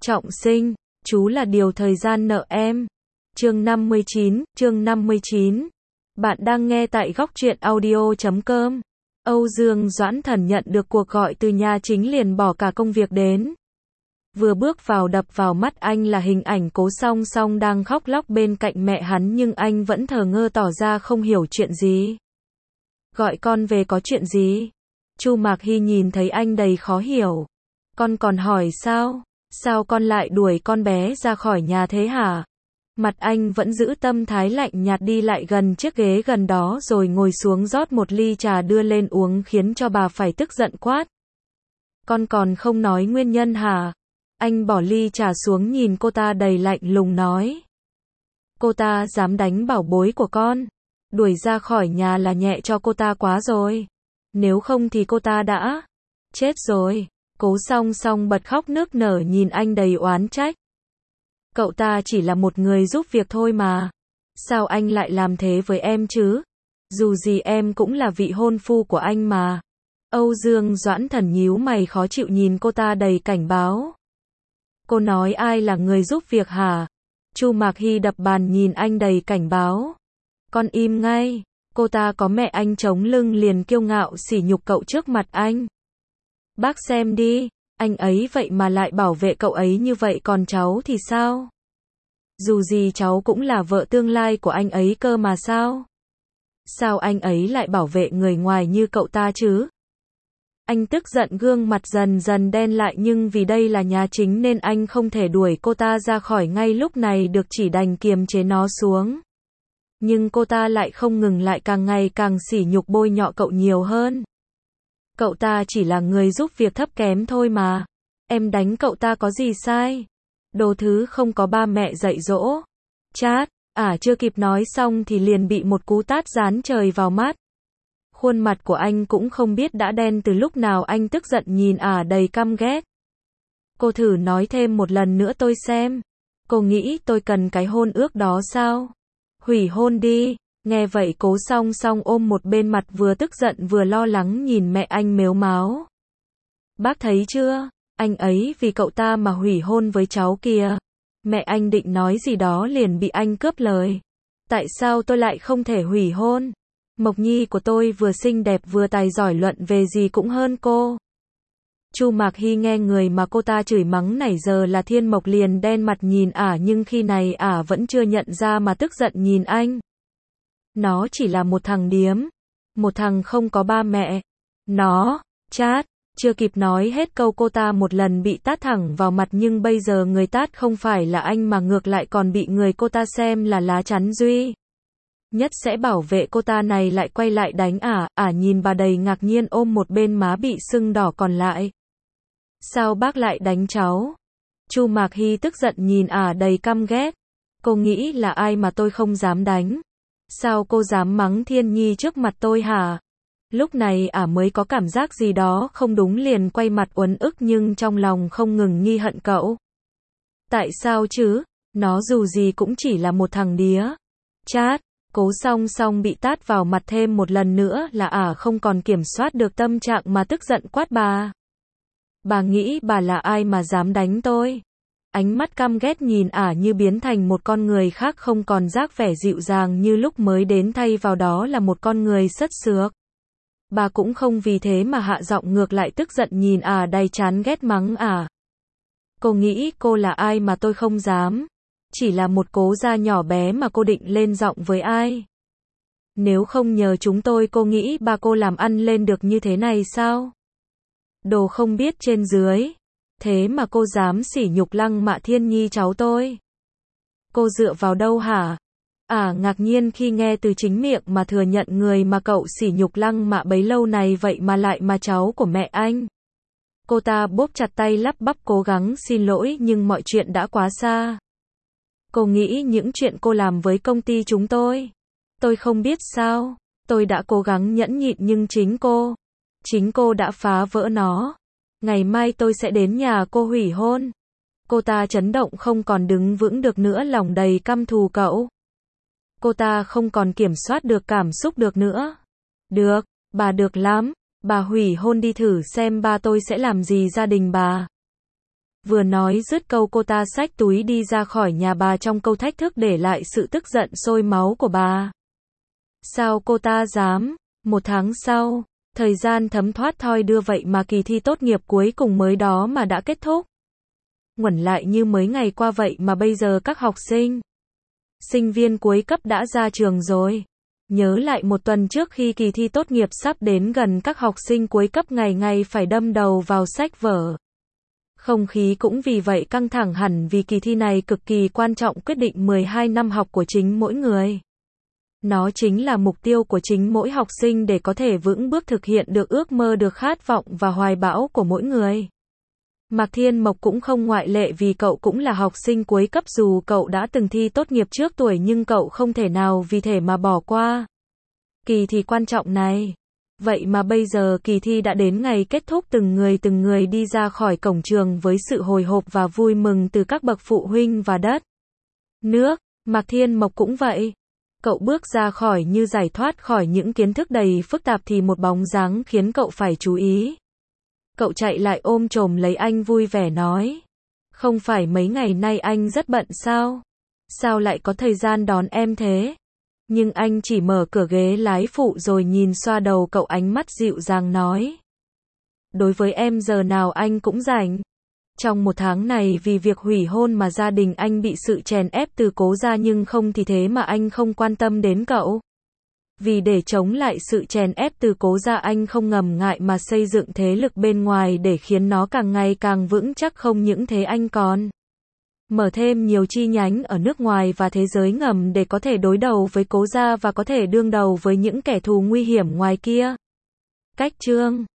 Trọng sinh, chú là điều thời gian nợ em. Chương 59. Bạn đang nghe tại góc truyện audio.com. Âu Dương Doãn Thần nhận được cuộc gọi từ nhà chính liền bỏ cả công việc đến. Vừa bước vào đập vào mắt anh là hình ảnh Cố Song Song đang khóc lóc bên cạnh mẹ hắn, nhưng anh vẫn thờ ngơ tỏ ra không hiểu chuyện gì. Gọi con về có chuyện gì? Chu Mạc Hy nhìn thấy anh đầy khó hiểu. Con còn hỏi sao? Sao con lại đuổi con bé ra khỏi nhà thế hả? Mặt anh vẫn giữ tâm thái lạnh nhạt, đi lại gần chiếc ghế gần đó rồi ngồi xuống rót một ly trà đưa lên uống, khiến cho bà phải tức giận quát. Con còn không nói nguyên nhân hả? Anh bỏ ly trà xuống nhìn cô ta đầy lạnh lùng nói. Cô ta dám đánh bảo bối của con. Đuổi ra khỏi nhà là nhẹ cho cô ta quá rồi. Nếu không thì cô ta đã chết rồi. Cố Song Song bật khóc nức nở nhìn anh đầy oán trách. Cậu ta chỉ là một người giúp việc thôi mà. Sao anh lại làm thế với em chứ? Dù gì em cũng là vị hôn phu của anh mà. Âu Dương Doãn Thần nhíu mày khó chịu nhìn cô ta đầy cảnh báo. Cô nói ai là người giúp việc hả? Chu Mạc Hy đập bàn nhìn anh đầy cảnh báo. Con im ngay. Cô ta có mẹ anh chống lưng liền kiêu ngạo sỉ nhục cậu trước mặt anh. Bác xem đi, anh ấy vậy mà lại bảo vệ cậu ấy như vậy, còn cháu thì sao? Dù gì cháu cũng là vợ tương lai của anh ấy cơ mà sao? Sao anh ấy lại bảo vệ người ngoài như cậu ta chứ? Anh tức giận, gương mặt dần dần đen lại, nhưng vì đây là nhà chính nên anh không thể đuổi cô ta ra khỏi ngay lúc này được, chỉ đành kiềm chế nó xuống. Nhưng cô ta lại không ngừng lại, càng ngày càng sỉ nhục bôi nhọ cậu nhiều hơn. Cậu ta chỉ là người giúp việc thấp kém thôi mà. Em đánh cậu ta có gì sai? Đồ thứ không có ba mẹ dạy dỗ. Chát, chưa kịp nói xong thì liền bị một cú tát giáng trời vào mắt. Khuôn mặt của anh cũng không biết đã đen từ lúc nào, anh tức giận nhìn đầy căm ghét. Cô thử nói thêm một lần nữa tôi xem. Cô nghĩ tôi cần cái hôn ước đó sao? Hủy hôn đi. Nghe vậy Cố Song Song ôm một bên, mặt vừa tức giận vừa lo lắng nhìn mẹ anh mếu máo. Bác thấy chưa? Anh ấy vì cậu ta mà hủy hôn với cháu kìa. Mẹ anh định nói gì đó liền bị anh cướp lời. Tại sao tôi lại không thể hủy hôn? Mộc Nhi của tôi vừa xinh đẹp vừa tài giỏi, luận về gì cũng hơn cô. Chu Mạc Hy nghe người mà cô ta chửi mắng nãy giờ là Thiên Mộc liền đen mặt nhìn nhưng khi này vẫn chưa nhận ra mà tức giận nhìn anh. Nó chỉ là một thằng điếm. Một thằng không có ba mẹ. Nó, chát. Chưa kịp nói hết câu cô ta một lần bị tát thẳng vào mặt, nhưng bây giờ người tát không phải là anh mà ngược lại còn bị người cô ta xem là lá chắn duy nhất sẽ bảo vệ cô ta này lại quay lại đánh nhìn bà đầy ngạc nhiên ôm một bên má bị sưng đỏ còn lại. Sao bác lại đánh cháu? Chu Mạc Hy tức giận nhìn đầy căm ghét. Cô nghĩ là ai mà tôi không dám đánh? Sao cô dám mắng Thiên Nhi trước mặt tôi hả? Lúc này mới có cảm giác gì đó không đúng, liền quay mặt uất ức nhưng trong lòng không ngừng nghi hận cậu. Tại sao chứ? Nó dù gì cũng chỉ là một thằng đía. Chát. Cố Song Song bị tát vào mặt thêm một lần nữa là không còn kiểm soát được tâm trạng mà tức giận quát bà. Bà nghĩ bà là ai mà dám đánh tôi? Ánh mắt căm ghét nhìn như biến thành một con người khác, không còn giác vẻ dịu dàng như lúc mới đến, thay vào đó là một con người sất sược. Bà cũng không vì thế mà hạ giọng, ngược lại tức giận nhìn đầy chán ghét mắng Cô nghĩ cô là ai mà tôi không dám? Chỉ là một Cố gia nhỏ bé mà cô định lên giọng với ai? Nếu không nhờ chúng tôi, cô nghĩ bà cô làm ăn lên được như thế này sao? Đồ không biết trên dưới. Thế mà cô dám sỉ nhục lăng mạ Thiên Nhi cháu tôi. Cô dựa vào đâu hả? Ngạc nhiên khi nghe từ chính miệng mà thừa nhận người mà cậu sỉ nhục lăng mạ bấy lâu này vậy mà lại mà cháu của mẹ anh. Cô ta bóp chặt tay lắp bắp cố gắng xin lỗi, nhưng mọi chuyện đã quá xa. Cô nghĩ những chuyện cô làm với công ty chúng tôi không biết sao? Tôi đã cố gắng nhẫn nhịn nhưng chính cô đã phá vỡ nó. Ngày mai tôi sẽ đến nhà cô hủy hôn. Cô ta chấn động không còn đứng vững được nữa, lòng đầy căm thù cậu. Cô ta không còn kiểm soát được cảm xúc được nữa. Được, bà được lắm. Bà hủy hôn đi thử xem ba tôi sẽ làm gì gia đình bà. Vừa nói dứt câu cô ta xách túi đi ra khỏi nhà bà trong câu thách thức để lại sự tức giận sôi máu của bà. Sao cô ta dám? 1 tháng sau, thời gian thấm thoát thoi đưa vậy mà kỳ thi tốt nghiệp cuối cùng mới đó mà đã kết thúc. Nguẩn lại như mới ngày qua vậy mà bây giờ các học sinh viên cuối cấp đã ra trường rồi. Nhớ lại 1 tuần trước khi kỳ thi tốt nghiệp sắp đến gần, các học sinh cuối cấp ngày ngày phải đâm đầu vào sách vở. Không khí cũng vì vậy căng thẳng hẳn, vì kỳ thi này cực kỳ quan trọng, quyết định 12 năm học của chính mỗi người. Nó chính là mục tiêu của chính mỗi học sinh để có thể vững bước thực hiện được ước mơ, được khát vọng và hoài bão của mỗi người. Mạc Thiên Mộc cũng không ngoại lệ, vì cậu cũng là học sinh cuối cấp. Dù cậu đã từng thi tốt nghiệp trước tuổi nhưng cậu không thể nào vì thế mà bỏ qua kỳ thi quan trọng này. Vậy mà bây giờ kỳ thi đã đến ngày kết thúc, từng người đi ra khỏi cổng trường với sự hồi hộp và vui mừng từ các bậc phụ huynh và đất nước. Mạc Thiên Mộc cũng vậy. Cậu bước ra khỏi như giải thoát khỏi những kiến thức đầy phức tạp thì một bóng dáng khiến cậu phải chú ý. Cậu chạy lại ôm chồm lấy anh vui vẻ nói: "Không phải mấy ngày nay anh rất bận sao? Sao lại có thời gian đón em thế?" Nhưng anh chỉ mở cửa ghế lái phụ rồi nhìn xoa đầu cậu, ánh mắt dịu dàng nói: "Đối với em giờ nào anh cũng rảnh." Trong 1 tháng này vì việc hủy hôn mà gia đình anh bị sự chèn ép từ cố gia, nhưng không thì thế mà anh không quan tâm đến cậu. Vì để chống lại sự chèn ép từ cố gia, anh không ngần ngại mà xây dựng thế lực bên ngoài để khiến nó càng ngày càng vững chắc. Không những thế, anh còn mở thêm nhiều chi nhánh ở nước ngoài và thế giới ngầm để có thể đối đầu với cố gia và có thể đương đầu với những kẻ thù nguy hiểm ngoài kia. Cách chương